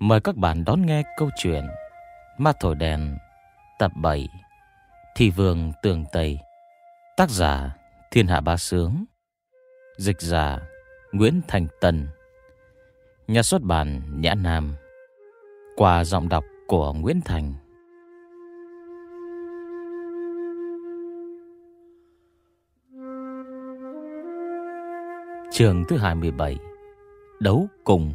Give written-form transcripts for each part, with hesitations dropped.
Mời các bạn đón nghe câu chuyện Ma Thổi Đèn tập 7 Thị Vương Tường Tây. Tác giả Thiên Hạ Bá Sướng. Dịch giả Nguyễn Thành Tân. Nhà xuất bản Nhã Nam. Qua giọng đọc của Nguyễn Thành. Chương thứ 27. Đấu cùng.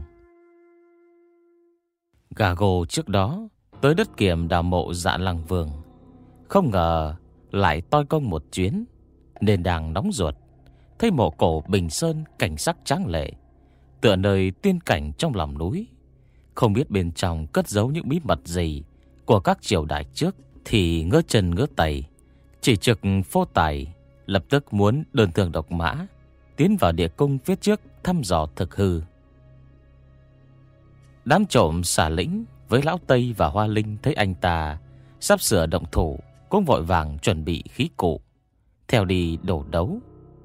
Gà gồ trước đó tới đất Kiểm đào mộ Dạ Lăng Vương, không ngờ lại toi công một chuyến, nên đang nóng ruột. Thấy mộ cổ Bình Sơn cảnh sắc tráng lệ, tựa nơi tiên cảnh trong lòng núi. Không biết bên trong cất giấu những bí mật gì của các triều đại trước, thì ngỡ chân ngỡ tay, chỉ trực phô tài, lập tức muốn đơn thương độc mã tiến vào địa cung phía trước thăm dò thực hư. Đám trộm xả lĩnh với Lão Tây và Hoa Linh thấy anh ta sắp sửa động thủ, cũng vội vàng chuẩn bị khí cụ, theo đi đổ đấu.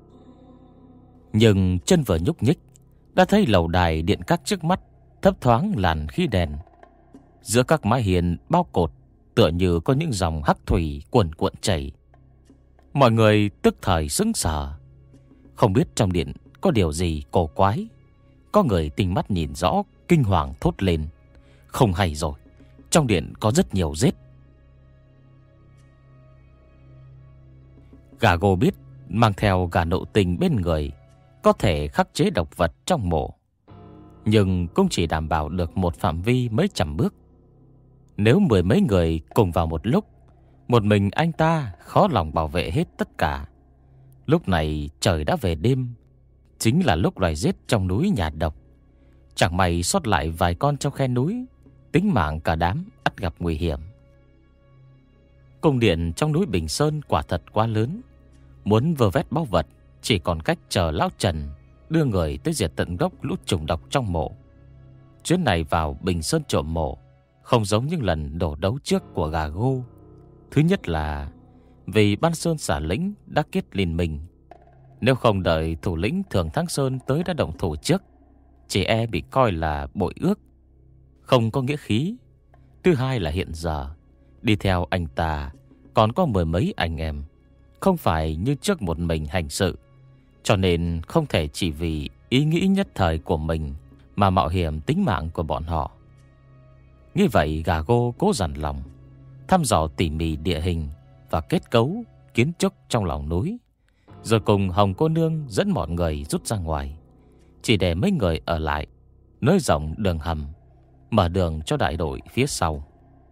Nhưng chân vừa nhúc nhích, đã thấy lầu đài điện các trước mắt thấp thoáng làn khí đèn. Giữa các mái hiên bao cột tựa như có những dòng hắc thủy cuồn cuộn chảy. Mọi người tức thời sững sờ, không biết trong điện có điều gì cổ quái. Có người tinh mắt nhìn rõ, kinh hoàng thốt lên: không hay rồi, trong điện có rất nhiều rết. Gà gô biết mang theo gà nộ tình bên người có thể khắc chế độc vật trong mộ, nhưng cũng chỉ đảm bảo được một phạm vi mấy trăm bước. Nếu mười mấy người cùng vào một lúc, một mình anh ta khó lòng bảo vệ hết tất cả. Lúc này trời đã về đêm, chính là lúc loài rết trong núi nhạt độc. Chẳng may sót lại vài con trong khe núi, tính mạng cả đám ắt gặp nguy hiểm. Cung điện trong núi Bình Sơn quả thật quá lớn, muốn vơ vét báu vật chỉ còn cách chờ Lão Trần đưa người tới diệt tận gốc lũ trùng độc trong mộ. Chuyến này vào Bình Sơn trộm mộ không giống những lần đổ đấu trước của gà gô. Thứ nhất là vì Ban Sơn xả lĩnh đã kết liên minh, nếu không đợi thủ lĩnh Thường Thắng Sơn tới đã động thủ trước, chỉ e bị coi là bội ước, không có nghĩa khí. Thứ hai là hiện giờ đi theo anh ta còn có mười mấy anh em, không phải như trước một mình hành sự, cho nên không thể chỉ vì ý nghĩ nhất thời của mình mà mạo hiểm tính mạng của bọn họ. Như vậy gà gô cố dằn lòng, thăm dò tỉ mỉ địa hình và kết cấu kiến trúc trong lòng núi, rồi cùng Hồng cô nương dẫn mọi người rút ra ngoài, chỉ để mấy người ở lại nới rộng đường hầm, mở đường cho đại đội phía sau.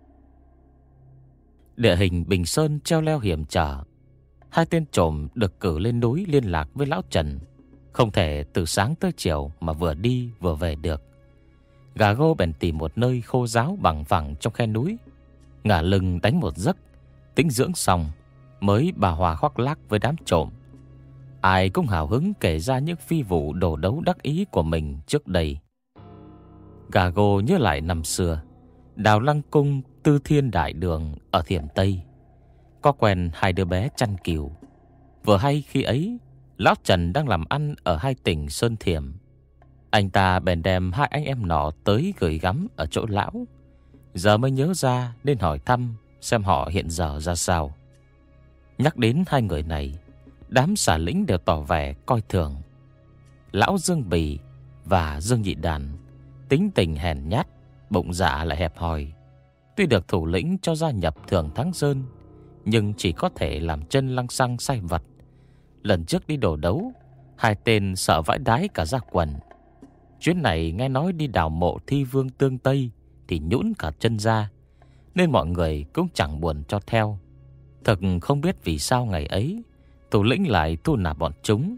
Địa hình Bình Sơn treo leo hiểm trở, hai tên trộm được cử lên núi liên lạc với Lão Trần, không thể từ sáng tới chiều mà vừa đi vừa về được. Gà gô bèn tìm một nơi khô ráo bằng phẳng trong khe núi, ngả lưng đánh một giấc, tĩnh dưỡng xong mới bà hòa khoác lác với đám trộm. Ai cũng hào hứng kể ra những phi vụ đổ đấu đắc ý của mình trước đây. Gà gô nhớ lại năm xưa Đào Lăng Cung Tư Thiên Đại Đường ở Thiểm Tây, có quen hai đứa bé chăn cừu. Vừa hay khi ấy Lão Trần đang làm ăn ở hai tỉnh Sơn Thiểm. Anh ta bèn đem hai anh em nọ tới gửi gắm ở chỗ lão. Giờ mới nhớ ra nên hỏi thăm xem họ hiện giờ ra sao. Nhắc đến hai người này, đám xả lĩnh đều tỏ vẻ coi thường. Lão Dương Bì và Dương Nhị Đàn tính tình hèn nhát, bụng dạ lại hẹp hòi. Tuy được thủ lĩnh cho gia nhập Thường Thắng Sơn, nhưng chỉ có thể làm chân lăng xăng sai vặt. Lần trước đi đổ đấu, hai tên sợ vãi đái cả da quần. Chuyến này nghe nói đi đào mộ Thi Vương Tương Tây thì nhũn cả chân ra, nên mọi người cũng chẳng buồn cho theo. Thật không biết vì sao ngày ấy thủ lĩnh lại thu nạp bọn chúng.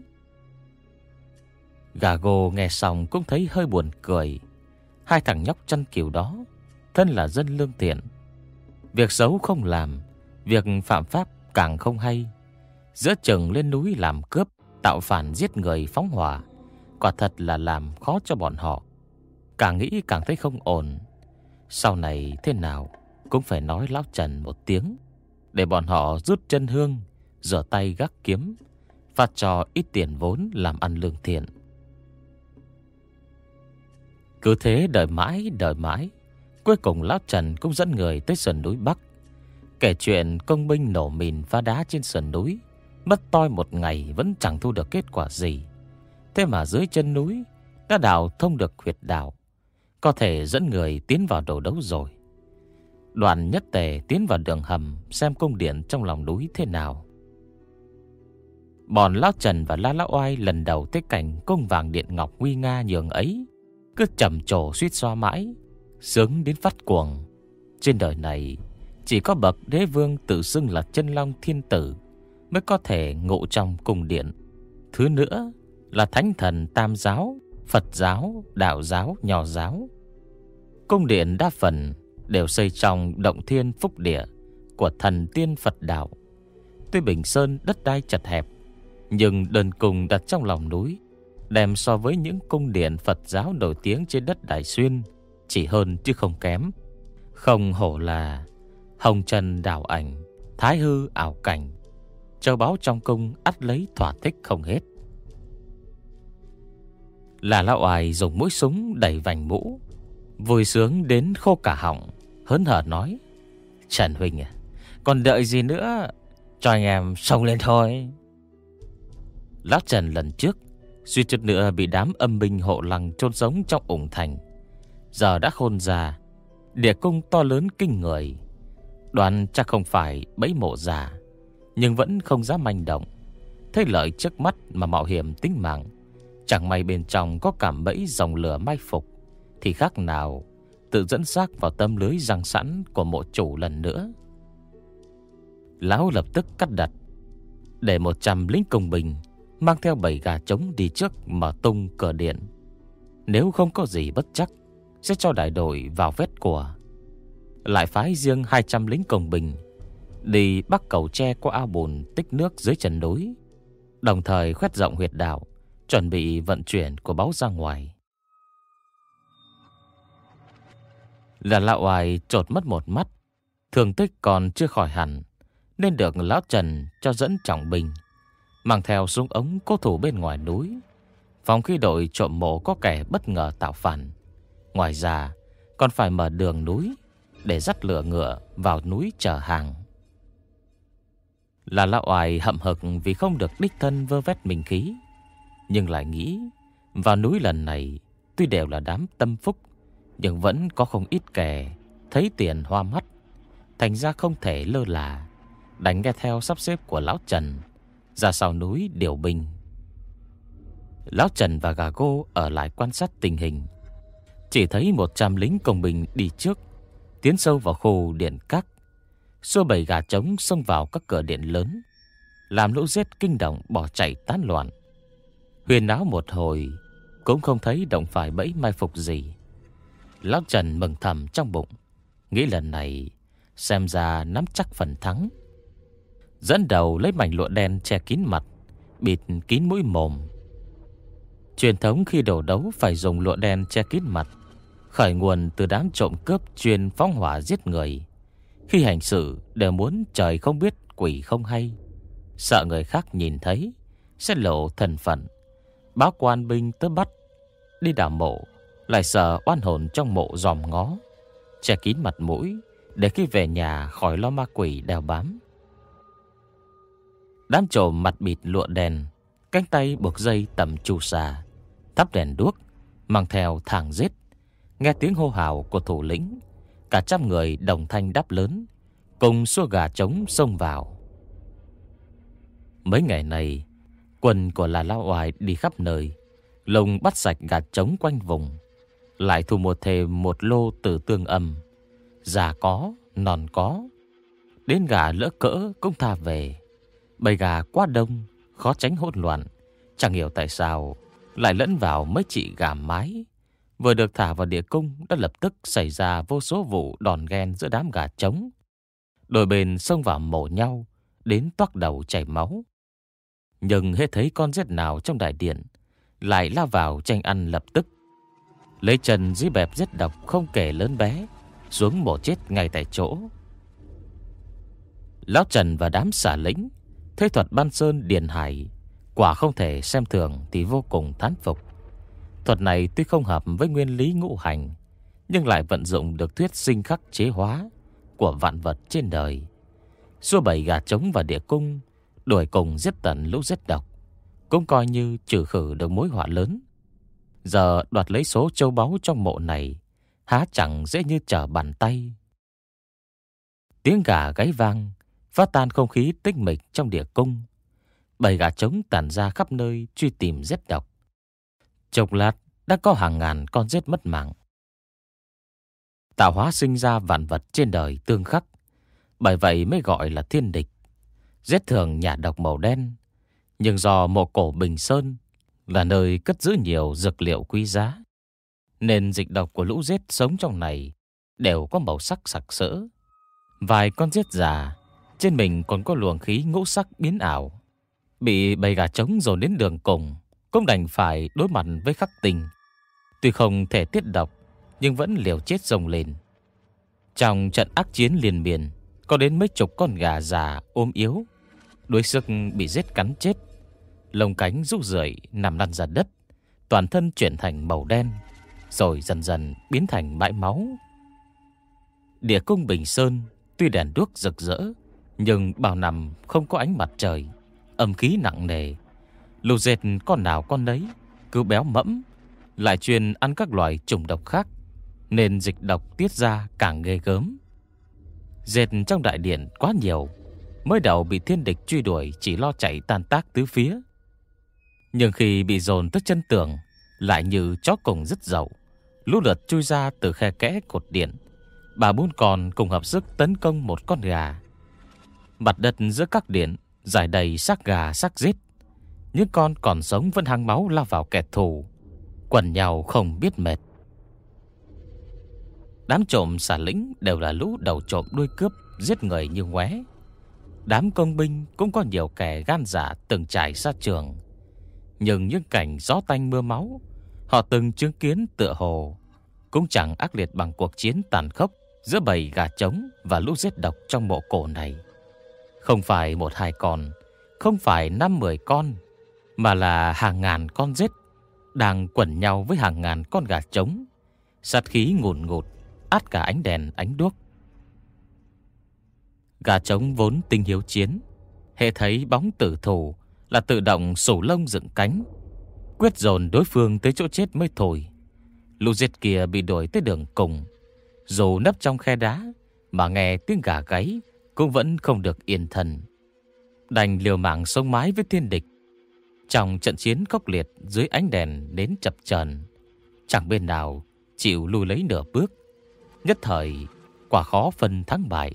Gà gô nghe xong cũng thấy hơi buồn cười. Hai thằng nhóc chăn cừu đó thân là dân lương thiện, việc xấu không làm, việc phạm pháp càng không hay. Giữa chừng lên núi làm cướp, tạo phản, giết người, phóng hỏa, quả thật là làm khó cho bọn họ. Càng nghĩ càng thấy không ổn. Sau này thế nào cũng phải nói Lão Trần một tiếng, để bọn họ rút chân hương, rửa tay gác kiếm, phát cho ít tiền vốn làm ăn lương thiện. Cứ thế đợi mãi, Cuối cùng Lão Trần cũng dẫn người tới sườn núi Bắc, kể chuyện công binh nổ mìn phá đá trên sườn núi, mất toi một ngày vẫn chẳng thu được kết quả gì. Thế mà dưới chân núi đã đào thông được huyệt đạo, có thể dẫn người tiến vào đầu đấu rồi. Đoàn nhất tề tiến vào đường hầm xem cung điện trong lòng núi thế nào. Bọn Lão Trần và La Lão Oai lần đầu thấy cảnh cung vàng điện ngọc nguy nga nhường ấy, cứ trầm trồ suýt xoa mãi, sướng đến phát cuồng. Trên đời này chỉ có bậc đế vương tự xưng là chân long thiên tử mới có thể ngụ trong cung điện. Thứ nữa là thánh thần Tam giáo, Phật giáo, Đạo giáo, Nho giáo. Cung điện đa phần đều xây trong động thiên phúc địa của thần tiên Phật đạo. Tuy Bình Sơn đất đai chật hẹp, nhưng đơn cung đặt trong lòng núi, đem so với những cung điện Phật giáo nổi tiếng trên đất Đại Xuyên chỉ hơn chứ không kém. Không hổ là hồng trần đảo ảnh, thái hư ảo cảnh, châu báu trong cung ắt lấy thỏa thích không hết. Là Lão Oai dùng mũi súng đẩy vành mũ, vui sướng đến khô cả họng, hớn hở nói: Trần huynh à, còn đợi gì nữa, cho anh em xông lên thôi. Lão Trần lần trước suýt chút nữa bị đám âm binh hộ lăng chôn sống trong ủng thành, giờ đã khôn già, địa cung to lớn kinh người, đoán chắc không phải bẫy mộ già, nhưng vẫn không dám manh động. Thấy lợi trước mắt mà mạo hiểm tính mạng, chẳng may bên trong có cảm bẫy dòng lửa mai phục, thì khác nào tự dẫn xác vào tấm lưới răng sẵn của mộ chủ lần nữa. Lão lập tức cắt đặt, để 100 lính công binh mang theo 7 gà trống đi trước mở tung cửa điện. Nếu không có gì bất chắc, sẽ cho đại đội vào vét của. Lại phái riêng 200 lính công binh đi bắc cầu tre qua ao bùn tích nước dưới chân núi, đồng thời khoét rộng huyệt đạo, chuẩn bị vận chuyển của báu ra ngoài. Là Lão Oai trột mất một mắt, thương tích còn chưa khỏi hẳn, nên được Lão Trần cho dẫn trọng binh, mang theo súng ống cố thủ bên ngoài núi, phòng khi đội trộm mộ có kẻ bất ngờ tạo phản. Ngoài ra còn phải mở đường núi để dắt lửa ngựa vào núi chở hàng. Là Lão Oai hậm hực vì không được đích thân vơ vét minh khí, nhưng lại nghĩ vào núi lần này tuy đều là đám tâm phúc, nhưng vẫn có không ít kẻ thấy tiền hoa mắt, thành ra không thể lơ là, đánh nghe theo sắp xếp của Lão Trần ra sau núi điều binh. Lão Trần và Gà Gô ở lại quan sát tình hình. Chỉ thấy 100 lính công binh đi trước, tiến sâu vào khu điện các, xua bầy gà trống xông vào các cửa điện lớn, làm lũ giết kinh động bỏ chạy tán loạn. Huyền náo một hồi cũng không thấy động phải bẫy mai phục gì. Lão Trần mừng thầm trong bụng, nghĩ lần này xem ra nắm chắc phần thắng. Dẫn đầu lấy mảnh lụa đen che kín mặt, bịt kín mũi mồm. Truyền thống khi đổ đấu phải dùng lụa đen che kín mặt, khởi nguồn từ đám trộm cướp chuyên phóng hỏa giết người. Khi hành sự đều muốn trời không biết quỷ không hay, sợ người khác nhìn thấy sẽ lộ thân phận, báo quan binh tới bắt. Đi đào mộ lại sợ oan hồn trong mộ dòm ngó, che kín mặt mũi để khi về nhà khỏi lo ma quỷ đeo bám. Đám trộm mặt bịt lụa đèn, cánh tay buộc dây tầm chu sa, thắp đèn đuốc, mang theo thang giết. Nghe tiếng hô hào của thủ lĩnh, cả trăm người đồng thanh đáp lớn, cùng xua gà trống xông vào. Mấy ngày này, quân của Là Lão Oai đi khắp nơi, lùng bắt sạch gà trống quanh vùng, lại thu mua thêm một lô tử tương âm, già có, non có, đến gà lỡ cỡ cũng tha về. Bầy gà quá đông, khó tránh hỗn loạn, chẳng hiểu tại sao lại lẫn vào mấy chị gà mái. Vừa được thả vào địa cung đã lập tức xảy ra vô số vụ đòn ghen giữa đám gà trống. Đôi bên xông vào mổ nhau, đến toác đầu chảy máu. Nhưng hết thấy con rết nào trong đại điện, lại lao vào tranh ăn lập tức. Lấy chân dưới bẹp rết độc không kể lớn bé, xuống mổ chết ngay tại chỗ. Lão Trần và đám xả lĩnh thấy thuật Ban Sơn Điền Hải quả không thể xem thường thì vô cùng thán phục. Thuật này tuy không hợp với nguyên lý ngũ hành, nhưng lại vận dụng được thuyết sinh khắc chế hóa của vạn vật trên đời. Xua bầy gà trống và địa cung, đuổi cùng giết tận lũ giết độc, cũng coi như trừ khử được mối họa lớn. Giờ đoạt lấy số châu báu trong mộ này há chẳng dễ như trở bàn tay. Tiếng gà gáy vang phá tan không khí tĩnh mịch trong địa cung. Bầy gà trống tản ra khắp nơi truy tìm giết độc. Chốc lát đã có hàng ngàn con giết mất mạng. Tạo hóa sinh ra vạn vật trên đời tương khắc, bởi vậy mới gọi là thiên địch. Giết thường nhả độc màu đen, nhưng do mộ cổ Bình Sơn là nơi cất giữ nhiều dược liệu quý giá, nên dịch độc của lũ giết sống trong này đều có màu sắc sặc sỡ. Vài con giết già trên mình còn có luồng khí ngũ sắc biến ảo. Bị bầy gà trống dồn đến đường cùng, cũng đành phải đối mặt với khắc tinh. Tuy không thể tiết độc, nhưng vẫn liều chết rồng lên. Trong trận ác chiến liên miên, có đến mấy chục con gà già ốm yếu, đuối sức bị giết cắn chết. Lông cánh rũ rượi nằm lăn ra đất, toàn thân chuyển thành màu đen, rồi dần dần biến thành bãi máu. Địa cung Bình Sơn tuy đèn đuốc rực rỡ, nhưng bao năm không có ánh mặt trời, âm khí nặng nề. Lũ dệt con nào con nấy, cứ béo mẫm, lại chuyên ăn các loài trùng độc khác, nên dịch độc tiết ra càng ghê gớm. Dệt trong đại điện quá nhiều, mới đầu bị thiên địch truy đuổi chỉ lo chạy tan tác tứ phía. Nhưng khi bị dồn tới chân tường, lại như chó cùng dứt dậu, lũ lượt chui ra từ khe kẽ cột điện. 3-4 con cùng hợp sức tấn công một con gà. Mặt đất giữa các điện rải đầy xác gà xác giết. Những con còn sống vẫn hăng máu lao vào kẻ thù, quần nhau không biết mệt. Đám trộm xả lĩnh đều là lũ đầu trộm đuôi cướp, giết người như ngoé. Đám công binh cũng có nhiều kẻ gan dạ từng trải xa trường, nhưng những cảnh gió tanh mưa máu họ từng chứng kiến tựa hồ cũng chẳng ác liệt bằng cuộc chiến tàn khốc giữa bầy gà trống và lũ giết độc trong mộ cổ này. Không phải 1-2 con, không phải 5-10 con, mà là hàng ngàn con giết đang quẩn nhau với hàng ngàn con gà trống. Sát khí ngùn ngụt át cả ánh đèn ánh đuốc. Gà trống vốn tinh hiếu chiến, hễ thấy bóng tử thủ là tự động sổ lông dựng cánh, quyết dồn đối phương tới chỗ chết mới thôi. Lũ giết kia bị đuổi tới đường cùng, dù nấp trong khe đá mà nghe tiếng gà gáy cũng vẫn không được yên thân, đành liều mạng sống mái với thiên địch. Trong trận chiến khốc liệt dưới ánh đèn đến chập chờn, chẳng bên nào chịu lùi lấy nửa bước. Nhất thời quả khó phân thắng bại.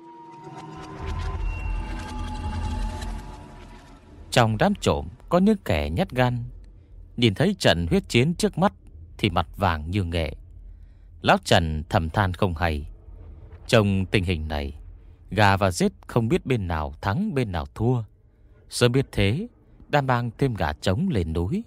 Trong đám trộm có những kẻ nhát gan, nhìn thấy trận huyết chiến trước mắt thì mặt vàng như nghệ. Lão Trần thầm than không hay. Trong tình hình này, gà và giết không biết bên nào thắng bên nào thua. Sớm biết thế, đã mang thêm gà trống lên núi.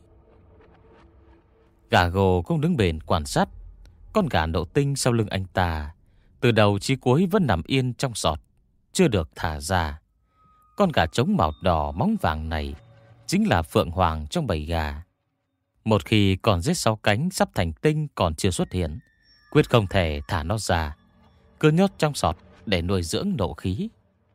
Gà gồ cũng đứng bền quan sát. Con gà Nộ Tinh sau lưng anh ta từ đầu chí cuối vẫn nằm yên trong sọt, chưa được thả ra. Con gà trống màu đỏ móng vàng này chính là phượng hoàng trong bầy gà. Một khi còn giết 6 cánh sắp thành tinh còn chưa xuất hiện, quyết không thể thả nó ra, cứ nhốt trong sọt để nuôi dưỡng nộ khí.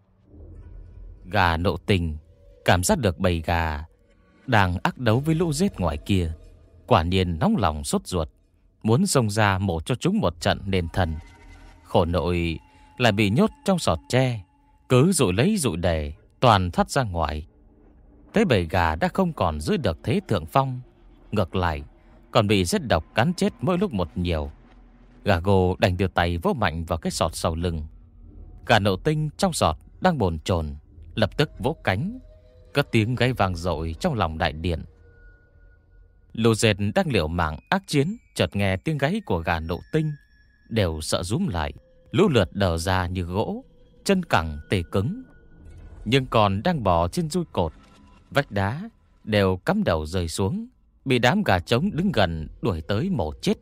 Gà Nộ Tinh cảm giác được bầy gà đang ác đấu với lũ giết ngoài kia, quả nhiên nóng lòng sốt ruột, muốn xông ra mổ cho chúng một trận đền thần. Khổ nội lại bị nhốt trong sọt tre, cứ dụi lấy dụi để toàn thoát ra ngoài. Thế bầy gà đã không còn giữ được thế thượng phong, ngược lại còn bị giết độc cắn chết mỗi lúc một nhiều. Gà gồ đành đưa tay vỗ mạnh vào cái sọt sau lưng. Gà Nộ Tinh trong sọt đang bồn chồn, lập tức vỗ cánh, cất tiếng gáy vang dội trong lòng đại điện. Lũ dệt đang liều mạng ác chiến, chợt nghe tiếng gáy của gà Nộ Tinh, đều sợ rúm lại, lũ lượt đờ ra như gỗ, chân cẳng tê cứng. Nhưng còn đang bò trên dui cột, vách đá đều cắm đầu rơi xuống, bị đám gà trống đứng gần đuổi tới mổ chết.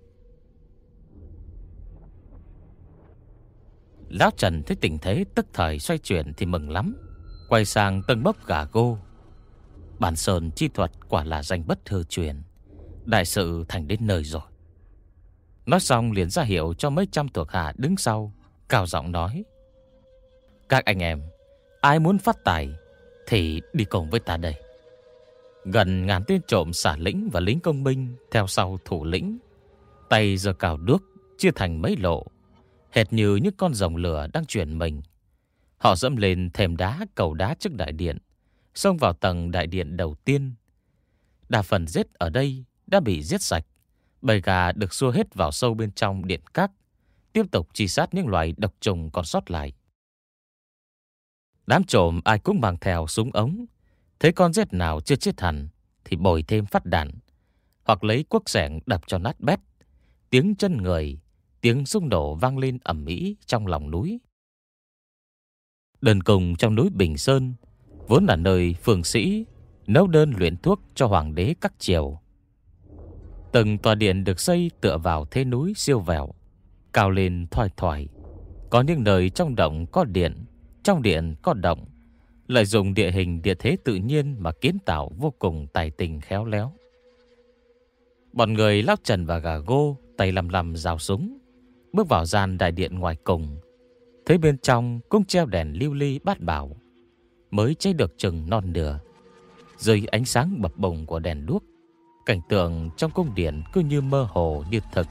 Lão Trần thấy tình thế tức thời xoay chuyển thì mừng lắm, quay sang tâng bốc gà gô. Bản sơn chi thuật quả là danh bất hư truyền, đại sự thành đến nơi rồi. Nói xong liền ra hiệu cho mấy trăm thuộc hạ đứng sau, cao giọng nói: "Các anh em, ai muốn phát tài thì đi cùng với ta đây." Gần ngàn tên trộm xả lĩnh và lính công binh theo sau thủ lĩnh, tay giơ cào đuốc chia thành mấy lộ, hệt như những con rồng lửa đang chuyển mình. Họ dẫm lên thềm đá cầu đá trước đại điện, xông vào tầng đại điện đầu tiên. Đa phần giết ở đây đã bị giết sạch, bầy gà được xua hết vào sâu bên trong điện các, tiếp tục truy sát những loài độc trùng còn sót lại. Đám trộm ai cũng mang theo súng ống, thấy con rết nào chưa chết hẳn thì bồi thêm phát đạn, hoặc lấy cuốc xẻng đập cho nát bét. Tiếng chân người, tiếng súng nổ vang lên ầm ĩ trong lòng núi. Đơn cùng trong núi Bình Sơn vốn là nơi phường sĩ nấu đơn luyện thuốc cho hoàng đế các triều. Từng tòa điện được xây tựa vào thế núi siêu vẹo, cao lên thoai thoải. Có những nơi trong động có điện, trong điện có động, lợi dụng địa hình địa thế tự nhiên mà kiến tạo vô cùng tài tình khéo léo. Bọn người Lão Trần và Gà Gô tay lầm lầm rào súng, bước vào gian đại điện ngoài cùng, thấy bên trong cũng treo đèn lưu ly bát bảo, mới cháy được chừng non nửa. Dưới ánh sáng bập bùng của đèn đuốc, cảnh tượng trong cung điện cứ như mơ hồ như thực.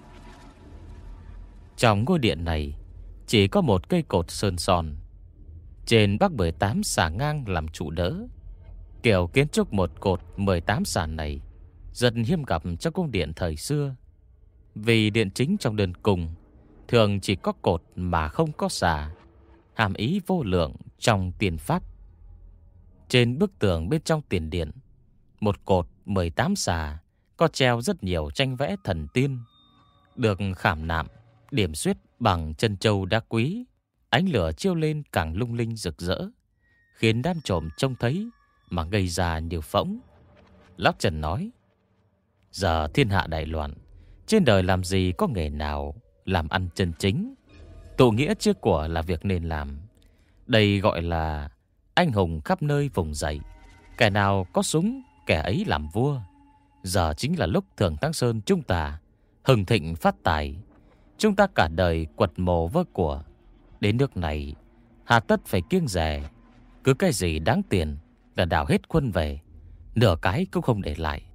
Trong ngôi điện này chỉ có một cây cột sơn son, trên bắc 18 xà ngang làm trụ đỡ. Kiểu kiến trúc một cột 18 xà này rất hiếm gặp trong cung điện thời xưa, vì điện chính trong đơn cung thường chỉ có cột mà không có xà, hàm ý vô lượng trong tiền pháp. Trên bức tường bên trong tiền điện, một cột 18 xà có treo rất nhiều tranh vẽ thần tiên, được khảm nạm điểm xuyết bằng chân châu đá quý. Ánh lửa chiếu lên càng lung linh rực rỡ, khiến đám trộm trông thấy mà ngây ra như phỗng. Lão Trần nói: "Giờ thiên hạ đại loạn, trên đời làm gì có nghề nào làm ăn chân chính. Tụ nghĩa chia của là việc nên làm. Đây gọi là anh hùng khắp nơi vùng dậy, kẻ nào có súng kẻ ấy làm vua. Giờ chính là lúc Thường Thắng Sơn chúng ta hưng thịnh phát tài. Chúng ta cả đời quật mồ vơ của, đến nước này hà tất phải kiêng dè. Cứ cái gì đáng tiền là đào hết quân về, nửa cái cũng không để lại."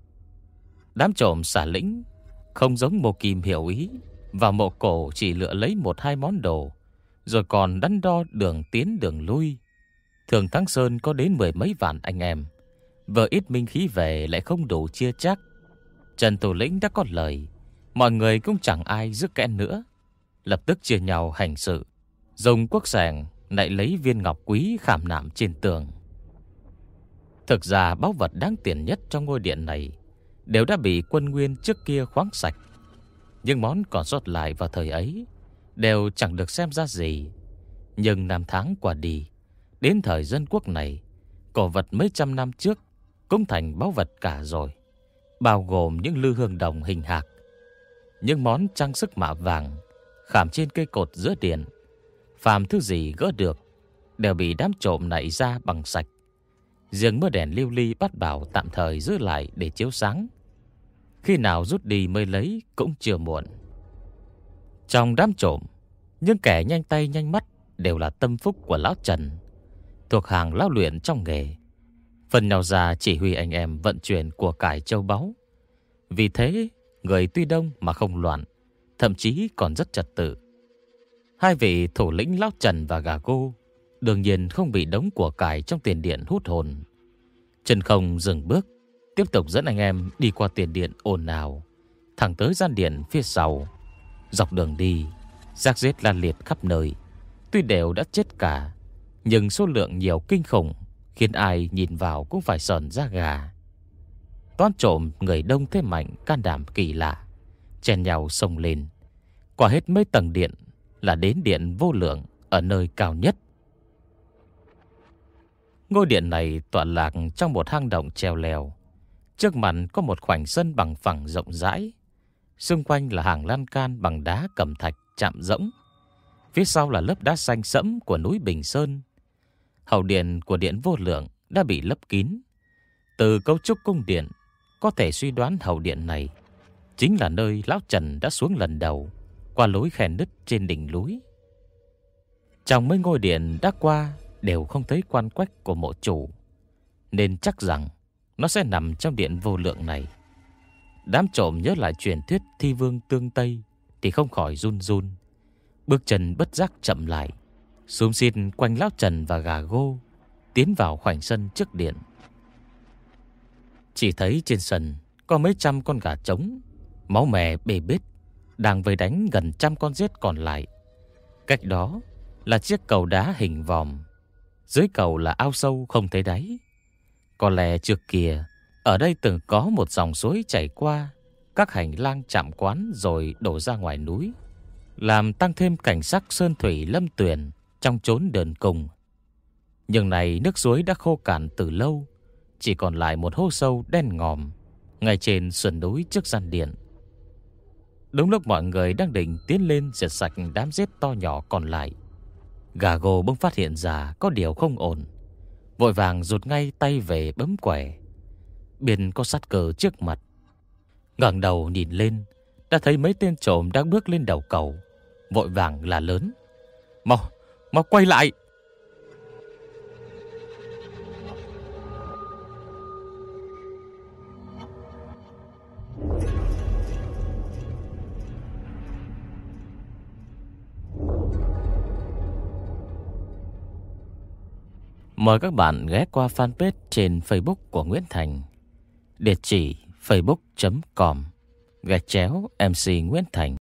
Đám trộm xả lĩnh không giống Mộ Kim hiểu ý, vào mộ cổ chỉ lựa lấy 1-2 món đồ, rồi còn đắn đo đường tiến đường lui. Thường Thắng Sơn có đến 10 mấy vạn anh em, vừa ít minh khí về lại không đủ chia chắc. Trần thủ lĩnh đã có lời, mọi người cũng chẳng ai giữ kẽn nữa, lập tức chia nhau hành sự, dùng cuốc xẻng lại lấy viên ngọc quý khảm nạm trên tường. Thực ra báu vật đáng tiền nhất trong ngôi điện này đều đã bị quân Nguyên trước kia khoáng sạch, nhưng món còn sót lại vào thời ấy đều chẳng được xem ra gì. Nhưng năm tháng qua đi, đến thời Dân Quốc này, cổ vật mấy trăm năm trước cũng thành báu vật cả rồi, bao gồm những lư hương đồng hình hạc, những món trang sức mạ vàng khảm trên cây cột giữa điện. Phàm thứ gì gỡ được đều bị đám trộm nảy ra bằng sạch. Riêng mưa đèn lưu ly bát bảo tạm thời giữ lại để chiếu sáng, khi nào rút đi mới lấy cũng chưa muộn. Trong đám trộm, những kẻ nhanh tay nhanh mắt đều là tâm phúc của Lão Trần, thuộc hàng lão luyện trong nghề, phần nào ra chỉ huy anh em vận chuyển của cải châu báu. Vì thế người tuy đông mà không loạn, thậm chí còn rất trật tự. Hai vị thủ lĩnh Lão Trần và Gà Gô đương nhiên không bị đống của cải trong tiền điện hút hồn. Trần không dừng bước, tiếp tục dẫn anh em đi qua tiền điện ồn ào, thẳng tới gian điện phía sau. Dọc đường đi, rác rết lan liệt khắp nơi, tuy đều đã chết cả, nhưng số lượng nhiều kinh khủng, khiến ai nhìn vào cũng phải sởn da gà. Toán trộm người đông thế mạnh, can đảm kỳ lạ, chen nhau xông lên, qua hết mấy tầng điện là đến điện vô lượng ở nơi cao nhất. Ngôi điện này tọa lạc trong một hang động treo leo. Trước mặt có một khoảnh sân bằng phẳng rộng rãi, xung quanh là hàng lan can bằng đá cẩm thạch chạm rỗng. Phía sau là lớp đá xanh sẫm của núi Bình Sơn. Hậu điện của điện vô lượng đã bị lấp kín. Từ cấu trúc cung điện có thể suy đoán hậu điện này chính là nơi lão Trần đã xuống lần đầu, qua lối khe nứt trên đỉnh núi. Trong mấy ngôi điện đã qua đều không thấy quan quách của mộ chủ, nên chắc rằng nó sẽ nằm trong điện vô lượng này. Đám trộm nhớ lại truyền thuyết thi vương tương Tây thì không khỏi run run, bước chân bất giác chậm lại, xúm xít quanh lão Trần và gà gô, tiến vào khoảnh sân trước điện. Chỉ thấy trên sân có mấy trăm con gà trống, máu mè bê bết, đang vây đánh gần 100 con rết còn lại. Cách đó là chiếc cầu đá hình vòm, dưới cầu là ao sâu không thấy đáy. Có lẽ trước kia ở đây từng có một dòng suối chảy qua các hành lang chạm quán rồi đổ ra ngoài núi, làm tăng thêm cảnh sắc sơn thủy lâm tuyền trong chốn đờn cùng. Nhưng này nước suối đã khô cạn từ lâu, chỉ còn lại một hố sâu đen ngòm ngay trên sườn núi trước gian điện. Đúng lúc mọi người đang định tiến lên diệt sạch đám rết to nhỏ còn lại, gà gô bỗng phát hiện ra có điều không ổn, vội vàng rụt ngay tay về bấm quẻ. Biển có sát cờ trước mặt, ngẩng đầu nhìn lên, đã thấy mấy tên trộm đang bước lên đầu cầu, vội vàng la lớn: Mau quay lại! Mời các bạn ghé qua fanpage trên Facebook của Nguyễn Thành, địa chỉ facebook.com/MC Nguyễn Thành.